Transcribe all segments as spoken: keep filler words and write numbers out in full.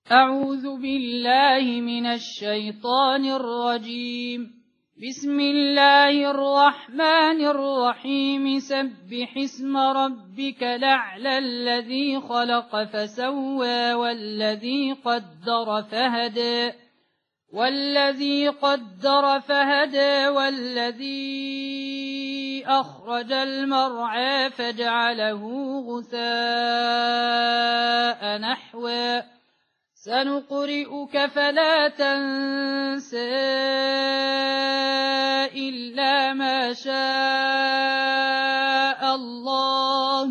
أعوذ بالله من الشيطان الرجيم. بسم الله الرحمن الرحيم. سبح اسم ربك الأعلى الذي خلق فسوى والذي قدر فهدى والذي قدر فهدى والذي أخرج المرعى فجعله غثاء نحوا سنقرئك فلا تنسى إلا ما شاء الله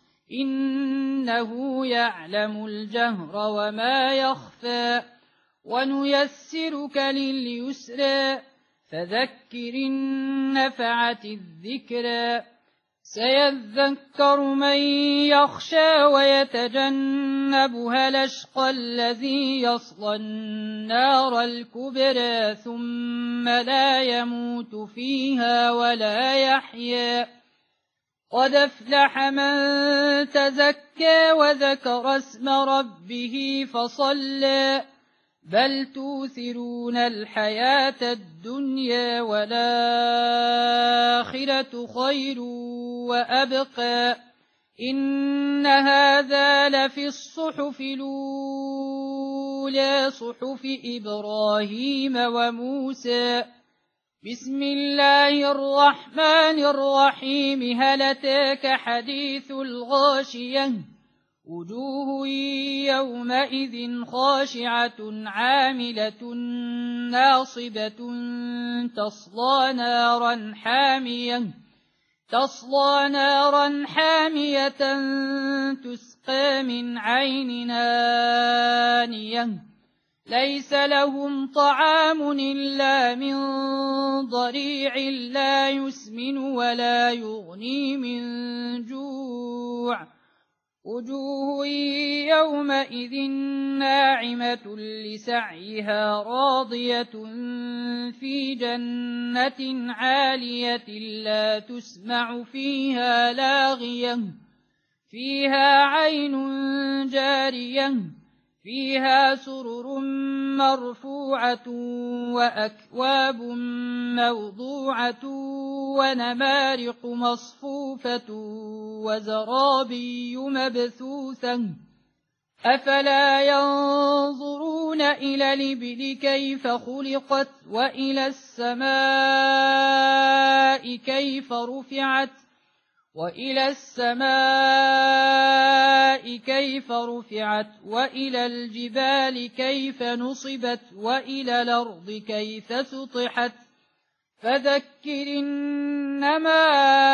إنه يعلم الجهر وما يخفى ونيسرك لليسرى فذكر إن نفعت الذكرى سيذكر من يخشى ويتجنبها الأشقى الذي يصلى النار الكبرى ثم لا يموت فيها ولا يحيا قد أفلح من تزكى وذكر اسم ربه فصلى بل توثرون الحياة الدنيا والآخرة خير وأبقى إن هذا لفي الصحف الأولى صحف إبراهيم وموسى. بسم الله الرحمن الرحيم. هل أتاك حديث الغاشية وجوه يومئذ خاشعة عاملة ناصبة تصلى نارا حامية تصلى نارا حامية تسقى من عين آنية ليس لهم طعام إلا من ضريع لا يسمن ولا يغني من جوع وجوه يومئذ ناعمة لسعيها راضية في جنة عالية لا تسمع فيها لاغية فيها عين جارية فيها سرر مرفوعة وأكواب موضوعة ونمارق مصفوفة وزرابي مبثوثة أفلا ينظرون إلى الإبل كيف خلقت وإلى السماء كيف رفعت وإلى السماء كيف رفعت وإلى الجبال كيف نصبت وإلى الأرض كيف سطحت فذكر إنما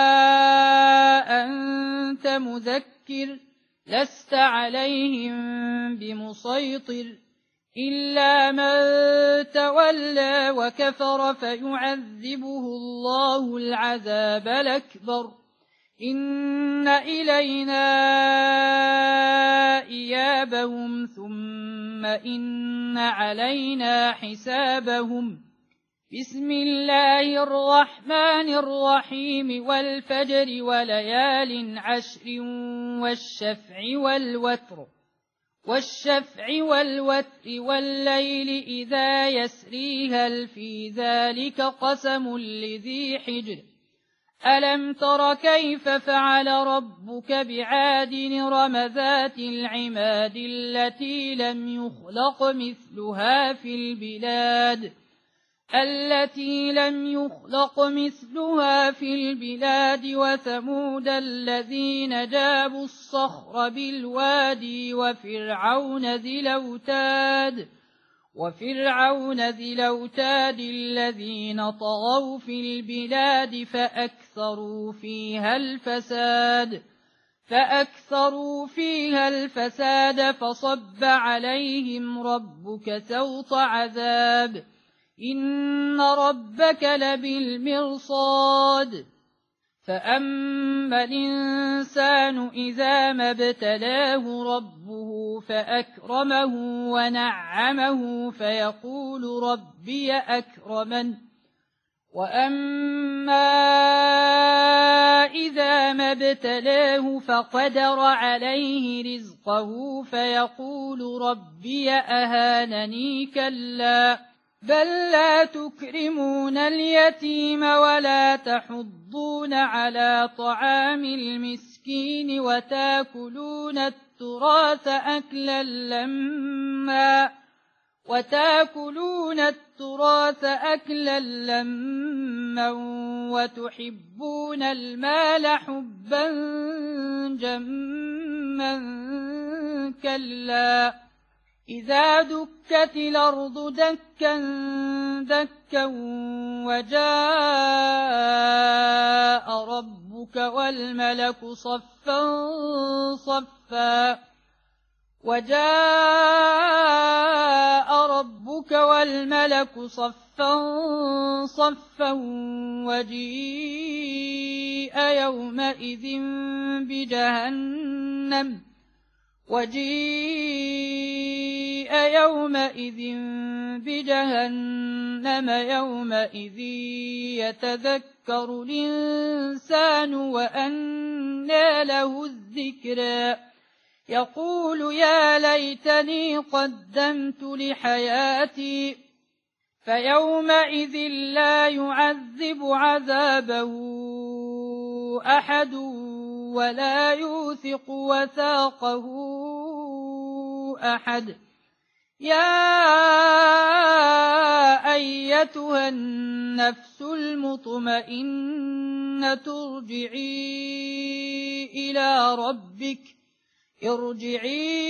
أنت مذكر لست عليهم بمسيطر إلا من تولى وكفر فيعذبه الله العذاب الأكبر إن إلينا إيابهم ثم إن علينا حسابهم. بسم الله الرحمن الرحيم. والفجر وليال عشر والشفع والوتر والشفع والوتر والليل إذا يسري هل في ذلك قسم لذي حجر ألم تر كيف فعل ربك بعاد إرم ذات العماد التي لم يخلق مثلها في البلاد التي لم يخلق مثلها في البلاد وثمود الذين جابوا الصخر بالوادي وفرعون ذي الأوتاد وفرعون ذي الأوتاد الذين طغوا في البلاد فأكثروا فيها الفساد فأكثروا فيها الفساد فصب عليهم ربك سوط عذاب إن ربك لبالمرصاد فأما الإنسان إذا ما ابتلاه ربه فأكرمه ونعمه فيقول ربي أكرمن وأما إذا ما ابتلاه فقدر عليه رزقه فيقول ربي أهانني كلا بل لا تكرمون اليتيم ولا تحضون على طعام المسكين وتاكلون التراث أكلا لما وتاكلون التراث أكلا لما وتحبون المال حبا جما كلا إذا دكت الأرض دكا دكا وجاء ربك والملك صفا صفا وجاء ربك والملك صفا صفا وجيء يومئذ بجهنم وجيء يومئذ بجهنم يومئذ يتذكر الإنسان وأنى له الذكرى يقول يا ليتني قدمت لحياتي فيومئذ لا يعذب عذابه أحد ولا يوثق وثاقه أحد يا أيتها النفس المطمئنة ارجعي إلى ربك ارجعي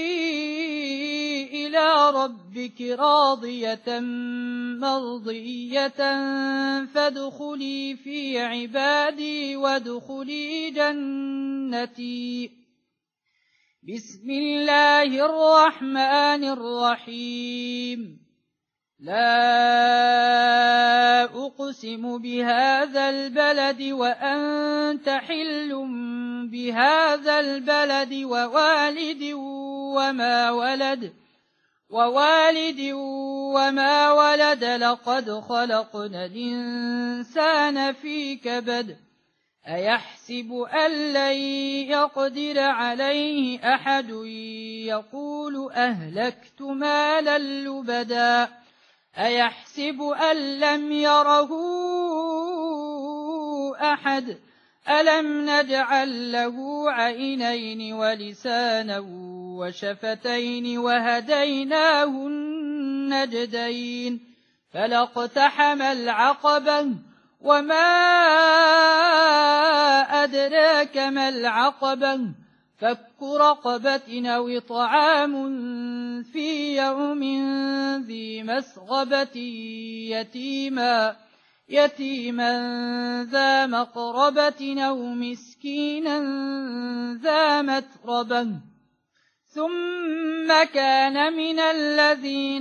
إلى ربك راضية مرضية فادخلي في عبادي وادخلي جنتي بسم الله الرحمن الرحيم لا أقسم بهذا البلد وأنت حل بهذا البلد ووالد وما ولد ووالد وما ولد لقد خلقنا الإنسان في كبد أيحسب أن لن يقدر عليه أحد يقول أهلكت مالا لبدا أيحسب أن لم يره أحد ألم نجعل له عينين ولسانا وشفتين وهديناه النجدين فلاقتحم العقبة وما أدراك ما العقبة فك رقبة أو طعام في يوم ذي مسغبة يتيما يتيما ذا مقربة أو مسكينا ذا متربة ثم كان من الذين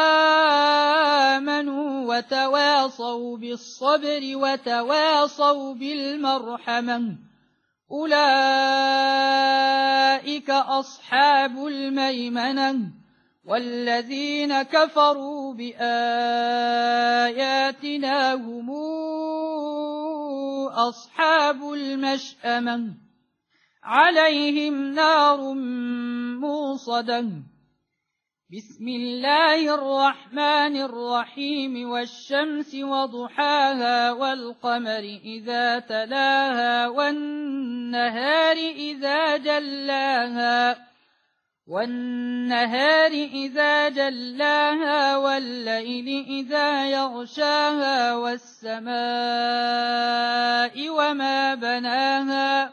آمنوا وتواصوا بالصبر وتواصوا بالمرحمة أولئك أصحاب الميمنة والذين كفروا بآياتنا هم أصحاب المشأمة عليهم نار موصدة بسم الله الرحمن الرحيم والشمس وضحاها والقمر إذا تلاها والنهار إذا جلاها والنهار إذا جلاها والليل إذا يغشاها والسماء وما بناها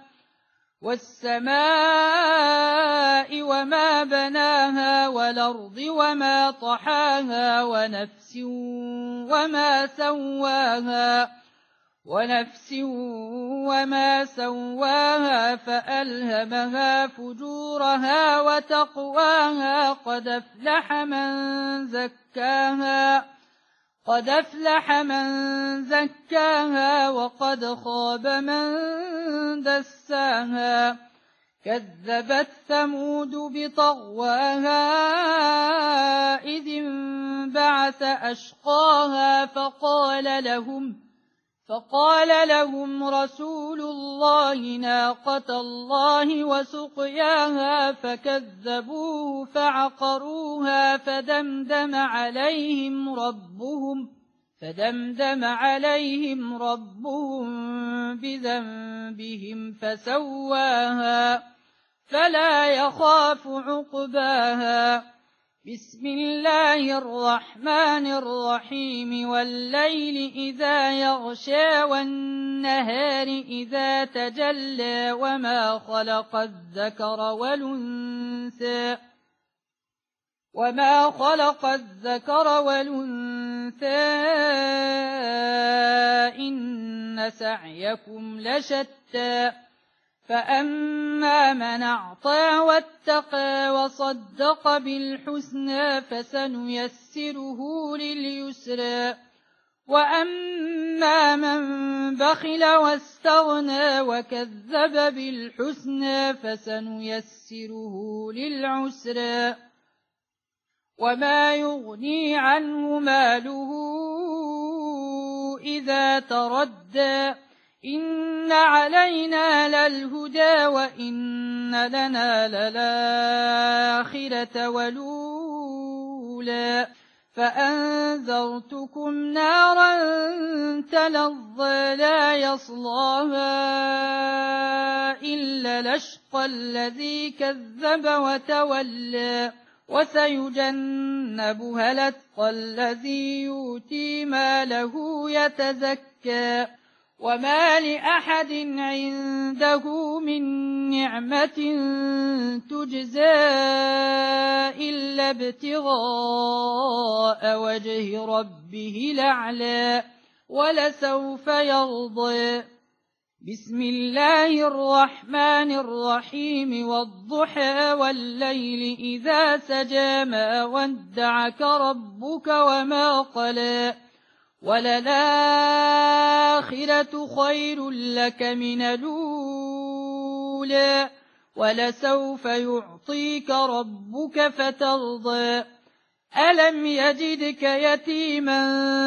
والسماء وما بناها والأرض وما طحاها ونفس وما سواها ونفس وما سواها فألهمها فجورها وتقواها قد أفلح من زكاها قد أفلح من زكاها وقد خاب من دساها كذبت ثمود بطغواها إذ انبعث وبعث أشقاها فقال لهم فقال لهم رسول الله ناقة الله وسقياها فكذبوه فعقروها فدمدم عليهم ربهم فدمدم عليهم ربهم بذنبهم فسواها فلا يخاف عقباها. بسم الله الرحمن الرحيم والليل إذا يغشى والنهار إذا تجلى وما خلق الذكر والأنثى وما خلق الذكر والأنثى إن سعيكم لشتى فأما من أعطى واتقى وصدق بالحسنى فسنيسره لليسرى وأما من بخل واستغنى وكذب بالحسنى فسنيسره للعسرى وما يغني عنه ماله إذا تردى إن علينا للهدى وإن لنا للآخرة والأولى فأنذرتكم نارا تلظى لا يصلاها إلا الأشقى الذي كذب وتولى وسيجنبها الأتقى الذي يؤتي ماله يتزكى وما لأحد عنده من نعمة تجزى إلا ابتغاء وجه ربه الأعلى ولسوف يرضى. بسم الله الرحمن الرحيم والضحى والليل إذا سجى ما ودعك ربك وما قلى وللآخرة خير لك من الأولى ولسوف يعطيك ربك فترضى. ألم يجدك يتيما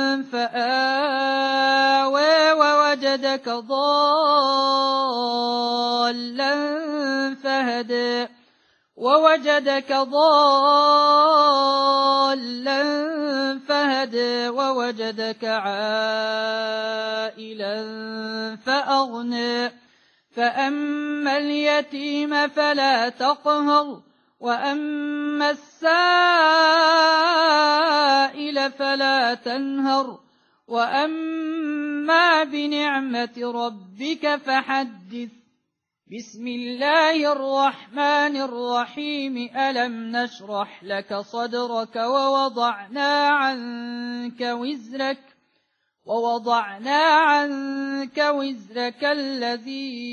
فآوى ووجدك ضالا فهدى ووجدك ضالا فهدى ووجدك عائلا فأغنى فأما اليتيم فلا تقهر وأما السائل فلا تنهر وأما بنعمة ربك فحدث. بسم الله الرحمن الرحيم ألم نشرح لك صدرك ووضعنا عنك وزرك ووضعنا عنك وزرك الذي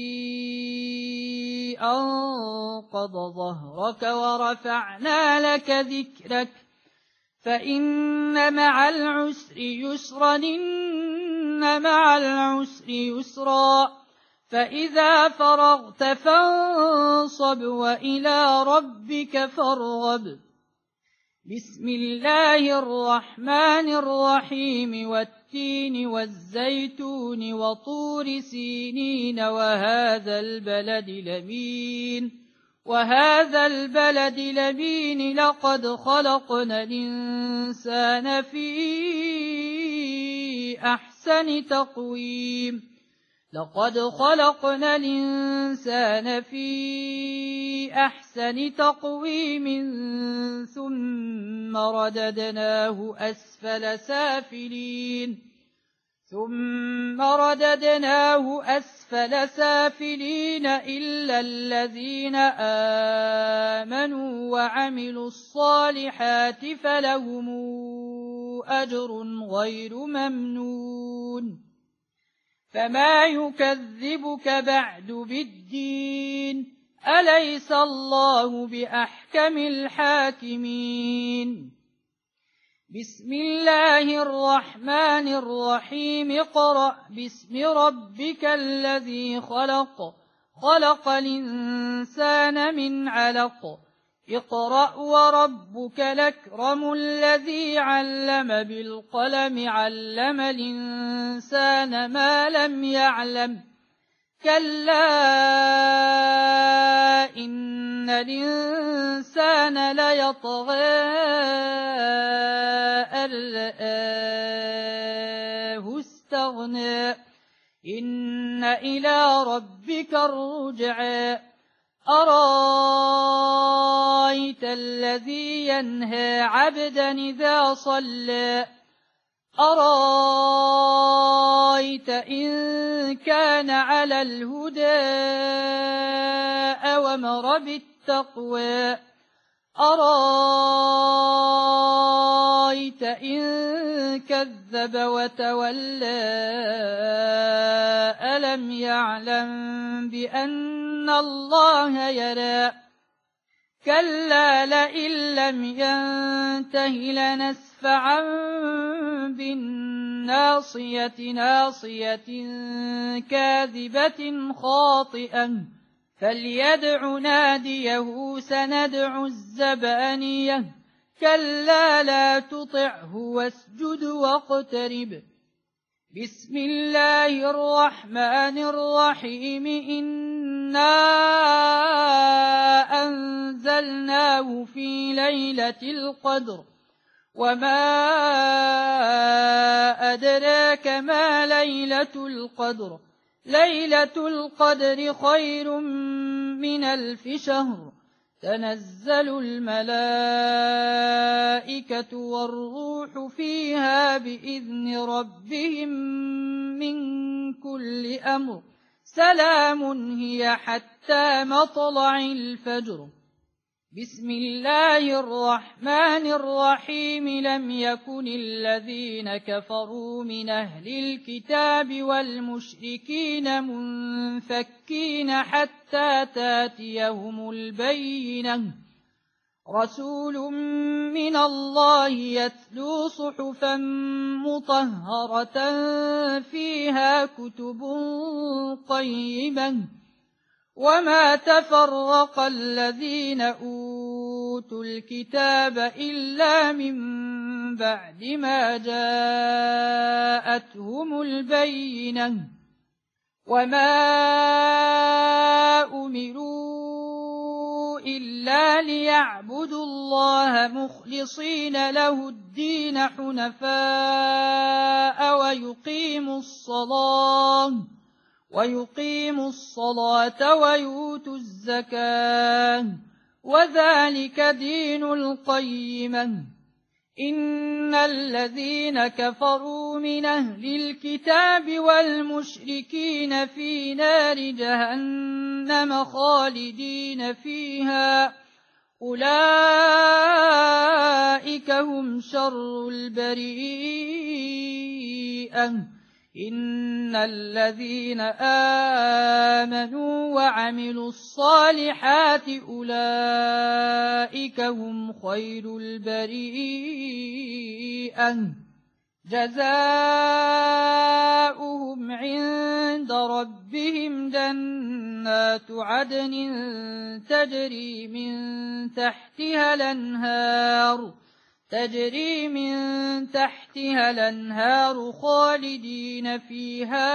أنقض ظهرك ورفعنا لك ذكرك فإن مع العسر يسرا إن مع العسر يسرا فإذا فرغت فانصب وإلى ربك فارغب. بسم الله الرحمن الرحيم والتين والزيتون وطور سينين وهذا البلد لمين وهذا البلد لمين لقد خلقنا الإنسان في أحسن تقويم لقد خلقنا الإنسان في أحسن تقويم ثم رددناه أسفل سافلين ثم رددناه أسفل سافلين إلا الذين آمنوا وعملوا الصالحات فلهم أجر غير ممنون. فما يكذبك بعد بالدين أليس الله بأحكم الحاكمين. بسم الله الرحمن الرحيم اقرأ باسم ربك الذي خلق خلق الإنسان من علق اقرأ وربك الأكرم الذي علم بالقلم علم الإنسان ما لم يعلم كلا إن الإنسان ليطغى أن رآه استغنى إن إلى ربك الرجعى أرأيت الذي ينهى عبدا إذا صلى أرأيت إن كان على الهدى أوامر بالتقوى أرأيت إن كذب وتولى ألم يعلم بأن الله يرى كلا لئن لم ينته لنسفعا بالناصية ناصية كاذبة خاطئة فليدع ناديه سندع الزبانية كلا لا تطعه واسجد واقترب بسم الله الرحمن الرحيم إنا أنزلناه في ليلة القدر وما أدراك ما ليلة القدر ليلة القدر خير من ألف شهر تنزل الملائكة والروح فيها بإذن ربهم من كل أمر سلام هي حتى مطلع الفجر بسم الله الرحمن الرحيم لم يكن الذين كفروا من أهل الكتاب والمشركين منفكين حتى تاتيهم البينة رسول من الله يتلو صحفا مطهرة فيها كتب قيمة وما تفرق الذين أوتوا الكتاب إلا من بعد ما جاءتهم البينة وما أمروا إلا ليعبدوا الله مخلصين له الدين حنفاء ويقيموا الصلاة ويقيموا الصلاة ويؤتوا الزكاة وذلك دين القيمة إن الذين كفروا من أهل الكتاب والمشركين في نار جهنم خالدين فيها أولئك هم شر البريئة إن الذين آمنوا وعملوا الصالحات أولئك هم خير البريئة جزاؤهم عند ربهم جنات عدن تجري من تحتها الأنهار تجري من تحتها الأنهار خالدين فيها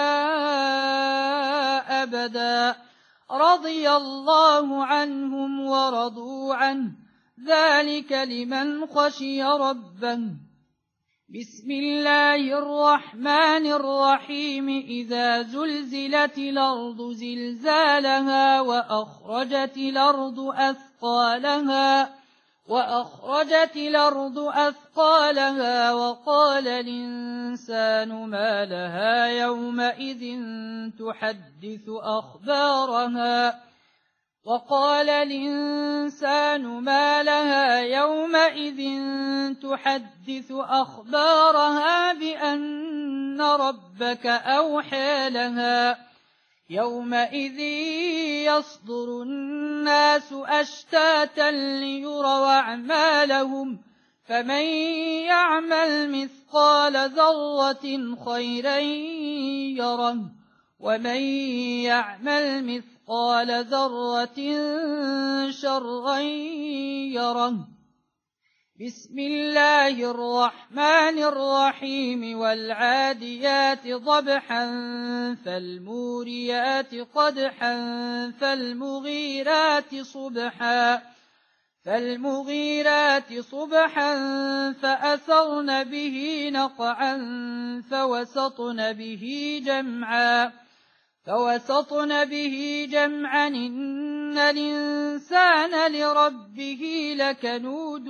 أبدا رضي الله عنهم ورضوا عنه ذلك لمن خشي ربه بسم الله الرحمن الرحيم إذا زلزلت الأرض زلزالها وأخرجت الأرض أثقالها وأخرجت الأرض أثقالها وقال الإنسان ما لها يومئذ تحدث أخبارها وقال الإنسان ما لها يومئذ تحدث أخبارها بأن ربك أوحى لها يومئذ يصدر الناس أشتاتا ليروا أعمالهم فمن يعمل مثقال ذرة خيرا يره ومن يعمل مثقال مثقال ذرة شرا يره. بسم الله الرحمن الرحيم والعاديات ضبحا فالموريات قدحا فالمغيرات صبحا فالمغيرات صبحا فأثرن به نقعا فوسطن به جمعا فوسطن به جمعا إن الإنسان لربه لكنود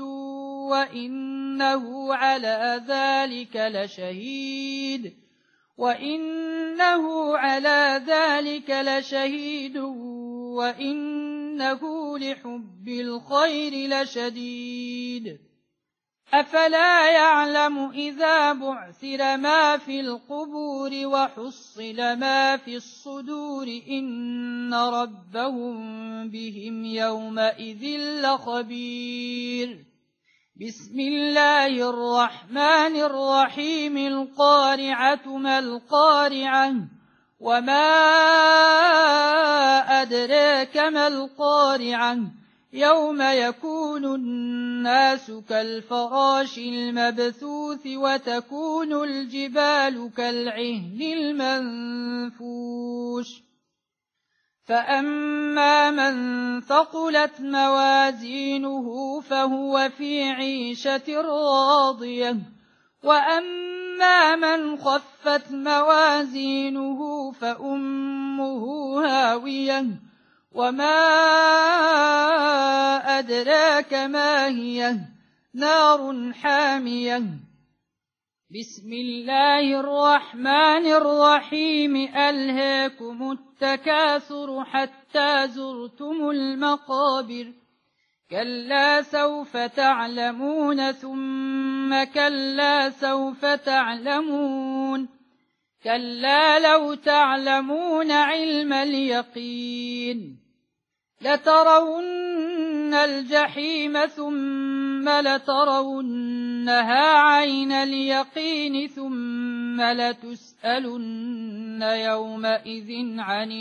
وإنه على ذلك لشهيد وإنه على ذلك لشهيد وإنه لحب الخير لشديد. أفلا يعلم إذا بعثر ما في القبور وحصل ما في الصدور إن ربهم بهم يومئذ لخبير. بسم الله الرحمن الرحيم القارعة ما القارعة وما أدراك ما القارعة يوم يكون الناس كالفراش المبثوث وتكون الجبال كالعهن المنفوش. فأما من ثقلت موازينه فهو في عيشة راضية وأما من خفت موازينه فأمه هاوية وما أدراك ما هي نار حامية. بسم الله الرحمن الرحيم ألهاكم التكاثر حتى زرتم المقابر كلا سوف تعلمون ثم كلا سوف تعلمون كلا لو تعلمون علم اليقين لترون الجحيم ثم لترونها عين اليقين ثم لتسألن يومئذ عن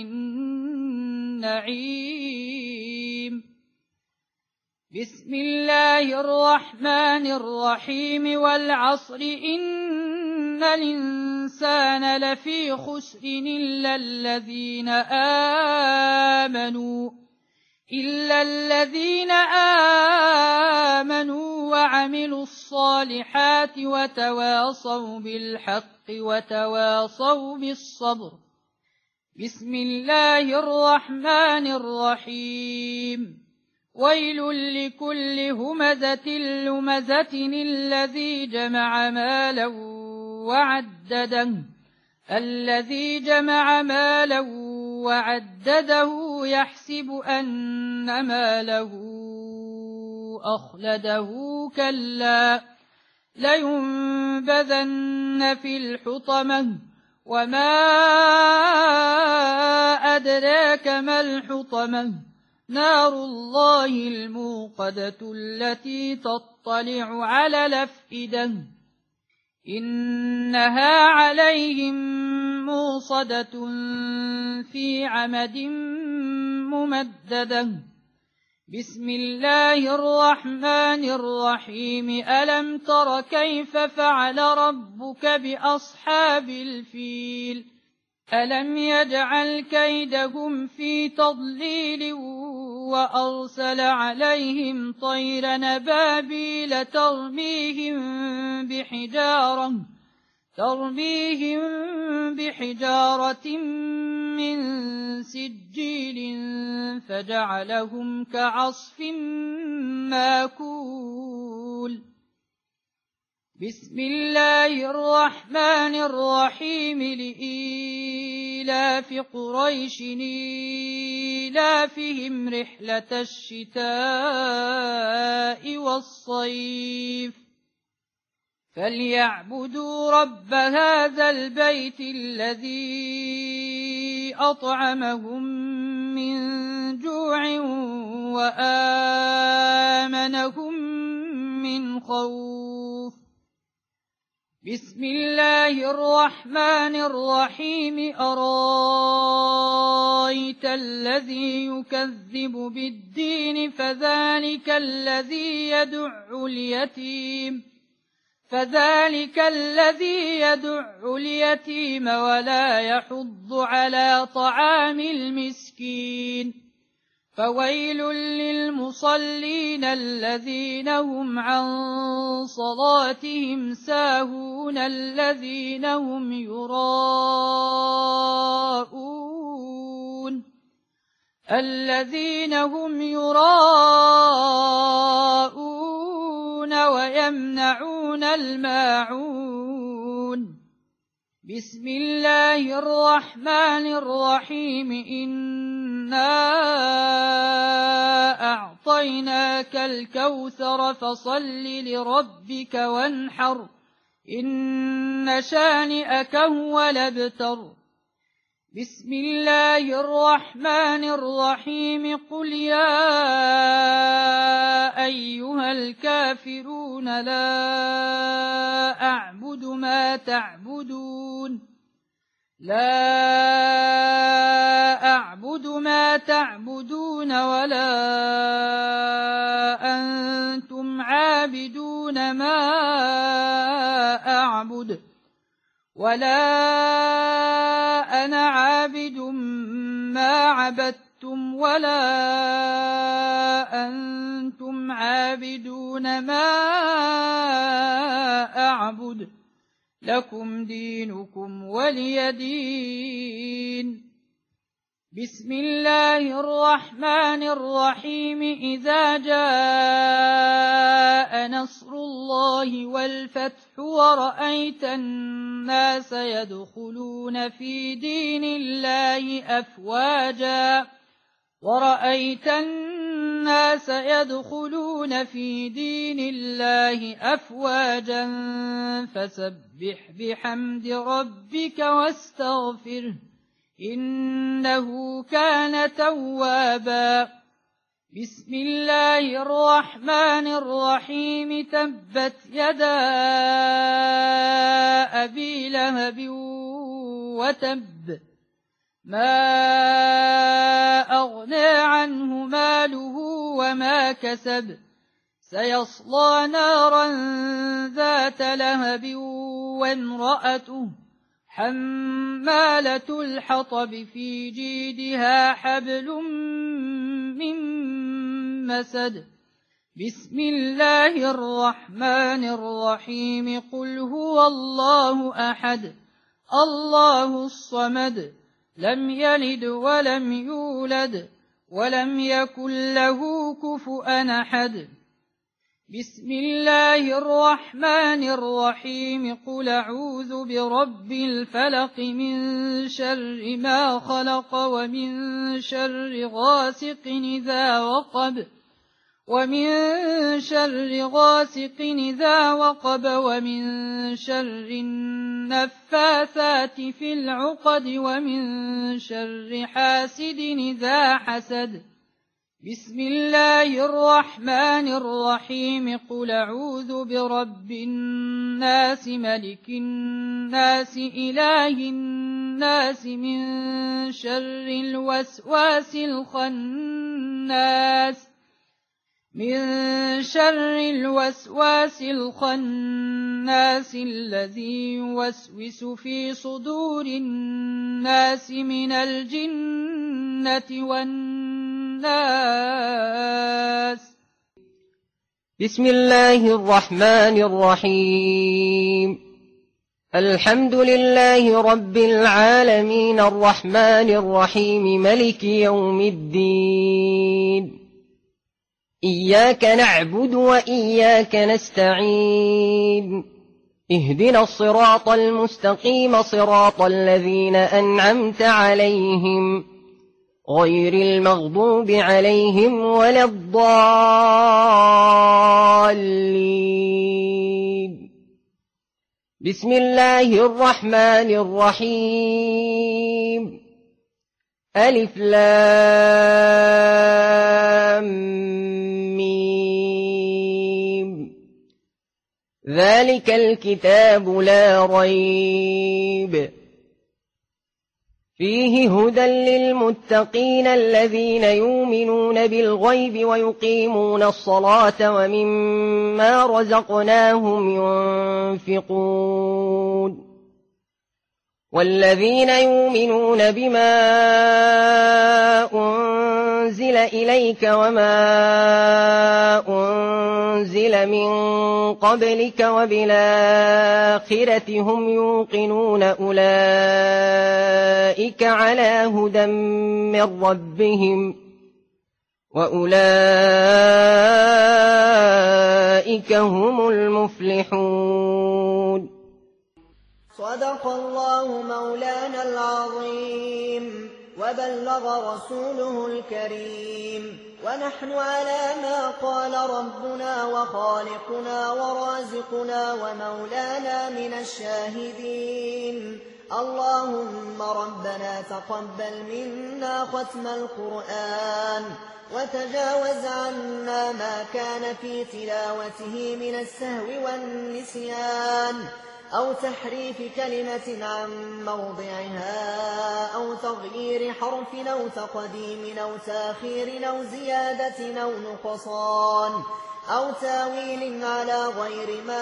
النعيم. بسم الله الرحمن الرحيم والعصر إن الإنسان لفي خسر إلا الذين آمنوا إلا الذين آمنوا وعملوا الصالحات وتواصوا بالحق وتواصوا بالصبر. بسم الله الرحمن الرحيم ويل لكل همزة لمزة الذي جمع مالا وعدده الذي جمع مالا وعدده يحسب أن ماله أخلده كلا لينبذن في الحطمة وما أدراك ما الحطمة نار الله الموقدة التي تطلع على الأفئدة إنها عليهم موصدة في عمد ممددة. بسم الله الرحمن الرحيم ألم تر كيف فعل ربك بأصحاب الفيل ألم يجعل كيدهم في تضليل وأرسل عليهم طير نبابيل ترميهم بحجارة ترميهم بحجارة من سجيل فجعلهم كعصف ماكول. بسم الله الرحمن الرحيم لإيلاف قريش إيلافهم رحلة الشتاء والصيف فليعبدوا رب هذا البيت الذي أطعمهم من جوع وآمنهم من خوف. بسم الله الرحمن الرحيم أرايت الذي يكذب بالدين فذلك الذي يدع اليتيم فذلك الذي يدع اليتيم ولا يحض على طعام المسكين فويل للمصلين الذين هم عن صلاتهم ساهون الذين هم يراءون الذين هم يراءون ويمنعون الماعون بسم الله الرحمن الرحيم إنا أعطيناك الكوثر فصل لربك وانحر إن شانئك هو الأبتر بسم الله الرحمن الرحيم قل يا أيها الكافرون لا أعبد ما تعبدون لا أعبد ما تعبدون ولا أنتم عابدون ما أعبد ولا أنا عابد ما عبدتم ولا أنتم عابدون ما أعبد لكم دينكم ولي دين بسم الله الرحمن الرحيم إذا جاء نصر الله والفتح ورأيت الناس يدخلون في دين الله أفواجا ورأيت الناس يدخلون في دين الله أفواجا فسبح بحمد ربك واستغفره إنه كان توابا بسم الله الرحمن الرحيم تبت يدا أبي لهب وتب ما أغنى عنه ماله وما كسب سيصلى نارا ذات لهب وامرأته حمالة الحطب في جيدها حبل من مسد بسم الله الرحمن الرحيم قل هو الله أحد الله الصمد لم يلد ولم يولد ولم يكن له كفؤا أحد بسم الله الرحمن الرحيم قل أعوذ برب الفلق من شر ما خلق ومن شر غاسق إذا وقب ومن شر غاسق إذا وقب ومن شر النفاثات في العقد ومن شر حاسد إذا حسد بسم الله الرحمن الرحيم قل أعوذ برب الناس ملك الناس إله الناس من شر الوسواس الخناس من شر الوسواس الخناس الذي يوسوس في صدور الناس من الجنة والناس بسم الله الرحمن الرحيم الحمد لله رب العالمين الرحمن الرحيم ملك يوم الدين إياك نعبد وإياك نستعين اهدنا الصراط المستقيم صراط الذين أنعمت عليهم غير المغضوب عليهم ولا الضالين بسم الله الرحمن الرحيم ألف لام ميم ذلك الكتاب لا ريب فيه هدى للمتقين الذين يؤمنون بالغيب ويقيمون الصلاة ومما رزقناهم ينفقون والذين يؤمنون بما أنزل إليك وما أنزل من قبلك وبالآخرة هم يوقنون أولئك على هدى من ربهم وأولئك هم المفلحون. صدق الله مولانا العظيم وبلغ رسوله الكريم، ونحن على ما قال ربنا وخالقنا ورازقنا ومولانا من الشاهدين. اللهم ربنا تقبل منا ختم القرآن وتجاوز عنا ما كان في تلاوته من السهو والنسيان أو تحريف كلمة عن موضعها أو تغيير حرف أو تقديم أو تاخير أو زيادة أو نقصان أو تاويل على غير ما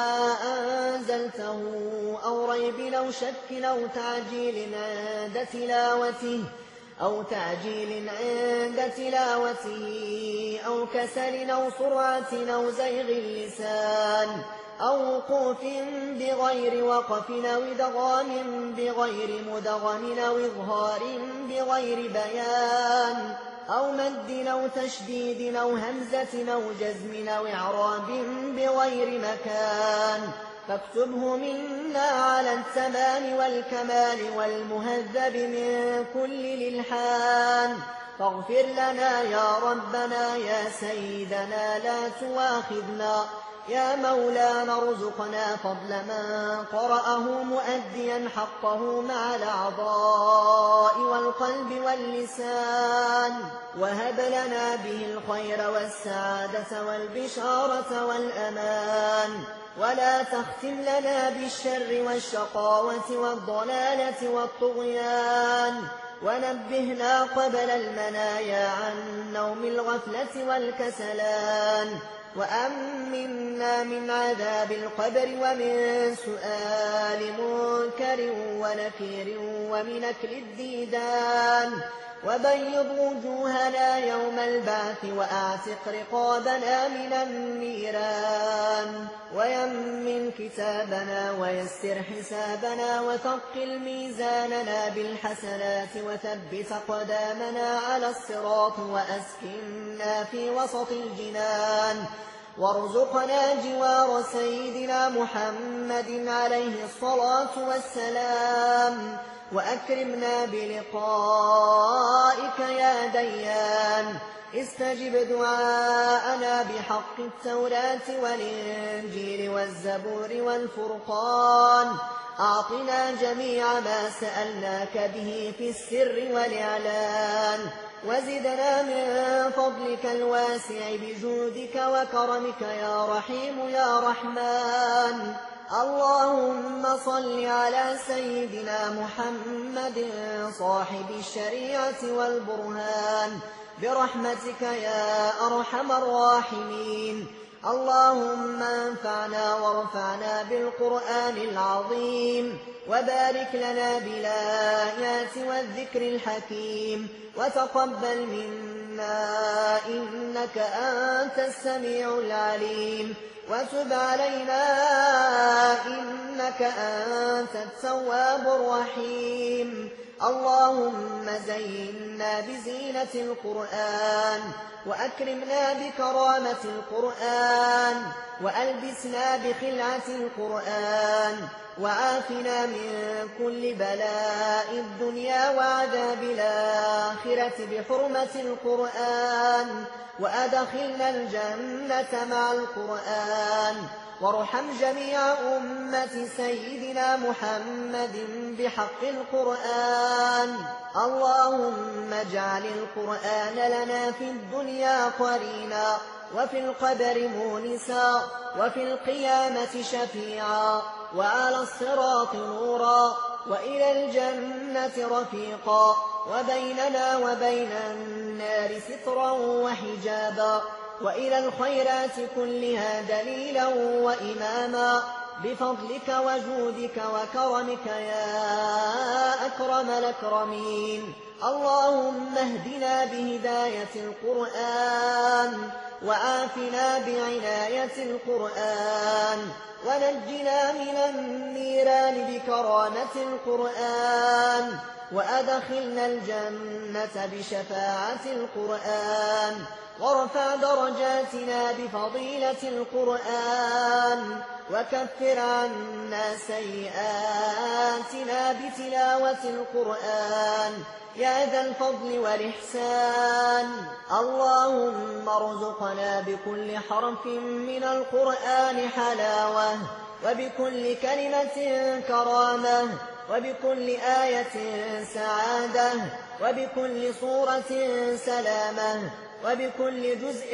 أنزلته أو ريب أو شك أو تعجيل عند تلاوته أو تعجيل عند تلاوته أو كسل أو سرعة أو زيغ اللسان أو وقوف بغير وقف أو إدغام بغير مدغم أو إظهار بغير بيان أو مد أو تشديد أو همزة أو جزم أو إعراب بغير مكان، فاكتبه منا على التمام والكمال والمهذب من كل للحان. فاغفر لنا يا ربنا يا سيدنا لا تواخذنا، يا مولانا ارزقنا فضل من قرأه مؤديا حقه مع الأعضاء والقلب واللسان، وهب لنا به الخير والسعادة والبشارة والأمان، ولا تختم لنا بالشر والشقاوة والضلالة والطغيان، ونبهنا قبل المنايا عن نوم الغفلة والكسلان، وأمنا من عذاب القبر ومن سؤال منكر ونكير ومن أكل الديدان، وبيض وجوهنا يوم البعث وأعتق رقابنا من النيران، ويمن كتابنا ويسر حسابنا وثقل ميزاننا بالحسنات وثبت قدامنا على الصراط وأسكننا في وسط الجنان، وارزقنا جوار سيدنا محمد عليه الصلاة والسلام، وأكرمنا بلقائك يا ديان. استجب دعاءنا بحق التوراة والإنجيل والزبور والفرقان، أعطنا جميع ما سألناك به في السر والإعلان، وزدنا من فضلك الواسع بجودك وكرمك يا رحيم يا رحمن. اللهم صل على سيدنا محمد صاحب الشريعة والبرهان برحمتك يا أرحم الراحمين. اللهم انفعنا وارفعنا بالقرآن العظيم، وبارك لنا بالآيات والذكر الحكيم، وتقبل منا إنك أنت السميع العليم، وتب علينا إنك أنت التواب الرحيم. اللهم زينا بزينة القرآن، وأكرمنا بكرامة القرآن، وألبسنا بخلعة القرآن، وعافنا من كل بلاء الدنيا وعذاب الآخرة بحرمة القرآن، وأدخلنا الجنة مع القرآن، وارحم جميع أمة سيدنا محمد بحق القرآن. اللهم اجعل القرآن لنا في الدنيا قرينا، وفي القبر مونسا وفي القيامة شفيعا وعلى الصراط نورا وإلى الجنة رفيقا وبيننا وبين النار سترا وحجابا وإلى الخيرات كلها دليلا وإماما بفضلك وجودك وكرمك يا أكرم الأكرمين. اللهم اهدنا بهداية القرآن وعافنا بعناية القرآن ونجنا من النيران بكرامة القرآن وأدخلنا الجنة بشفاعة القرآن وارفع درجاتنا بفضيلة القرآن وكفر عنا سيئاتنا بتلاوة القرآن يا ذا الفضل والإحسان. اللهم ارزقنا بكل حرف من القرآن حلاوة وبكل كلمة كرامة وبكل آية سعادة وبكل صورة سلامة وبكل جزء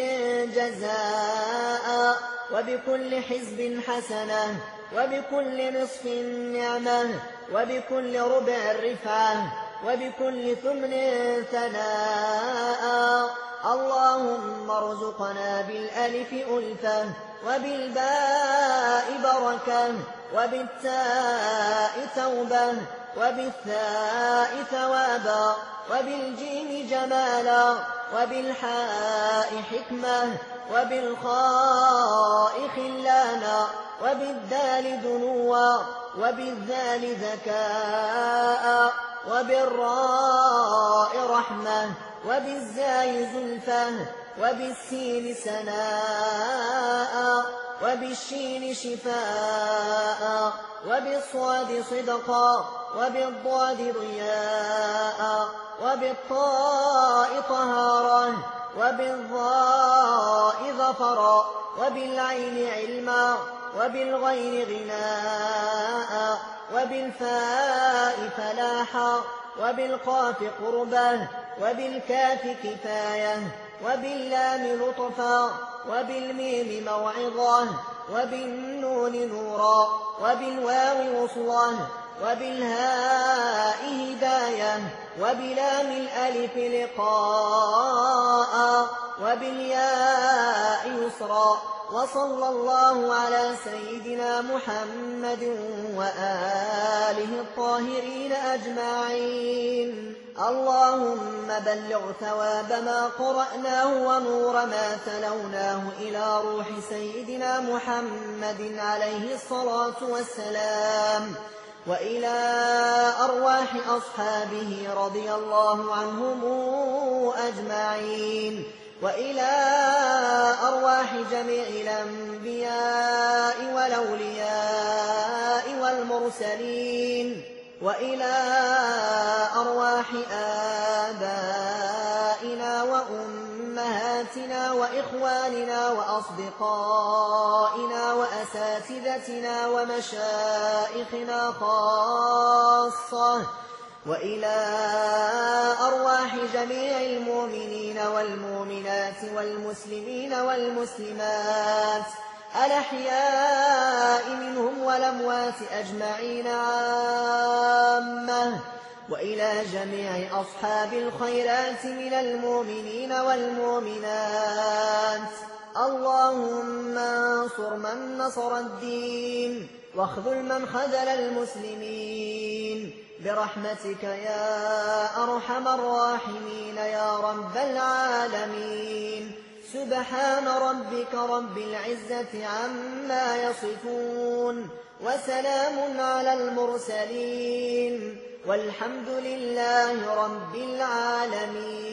جزاء وبكل حزب حسنة وبكل نصف نعمة وبكل ربع رفعة وبكل ثمن ثناء. اللهم ارزقنا بالألف ألفة وبالباء بركة وبالتاء توبة وبالثاء ثوابا وبالجيم جمالا وبالحاء حكمة وبالخاء خلانا وبالدال دنوا وبالذال ذكاء وبالراء رحمة وبالزاي زلفة وبالسين سناء وبالشين شفاء وبالصاد صدقا وبالضاد ضياء وبالطاء طهارا وبالضاء ظفرا وبالعين علما وبالغين غناء وبالفاء فلاحا وبالقاف قربة وبالكاف كفاية وباللام لطفا وبالميم موعظة وبالنون نورا وبالواو وصلا وبالهاء هداية وبلام الألف لقاء وبالياء يسرا. وصلى الله على سيدنا محمد وآله الطاهرين أجمعين. اللهم بلغ ثواب ما قرأناه ونور ما تلوناه إلى روح سيدنا محمد عليه الصلاة والسلام وإلى أرواح أصحابه رضي الله عنهم أجمعين وإلى أرواح جميع الأنبياء والأولياء والمرسلين وإلى أرواح آبائنا وأمهاتنا وإخواننا وأصدقائنا وأساتذتنا ومشائخنا خاصة وإلى أرواح جميع المؤمنين والمؤمنات والمسلمين والمسلمات الأحياء منهم والأموات أجمعين عامة وإلى جميع أصحاب الخيرات من المؤمنين والمؤمنات. اللهم انصر من نصر الدين واخذل من خذل المسلمين برحمتك يا أرحم الراحمين يا رب العالمين. سبحان ربك رب العزة عما يصفون وسلام على المرسلين والحمد لله رب العالمين.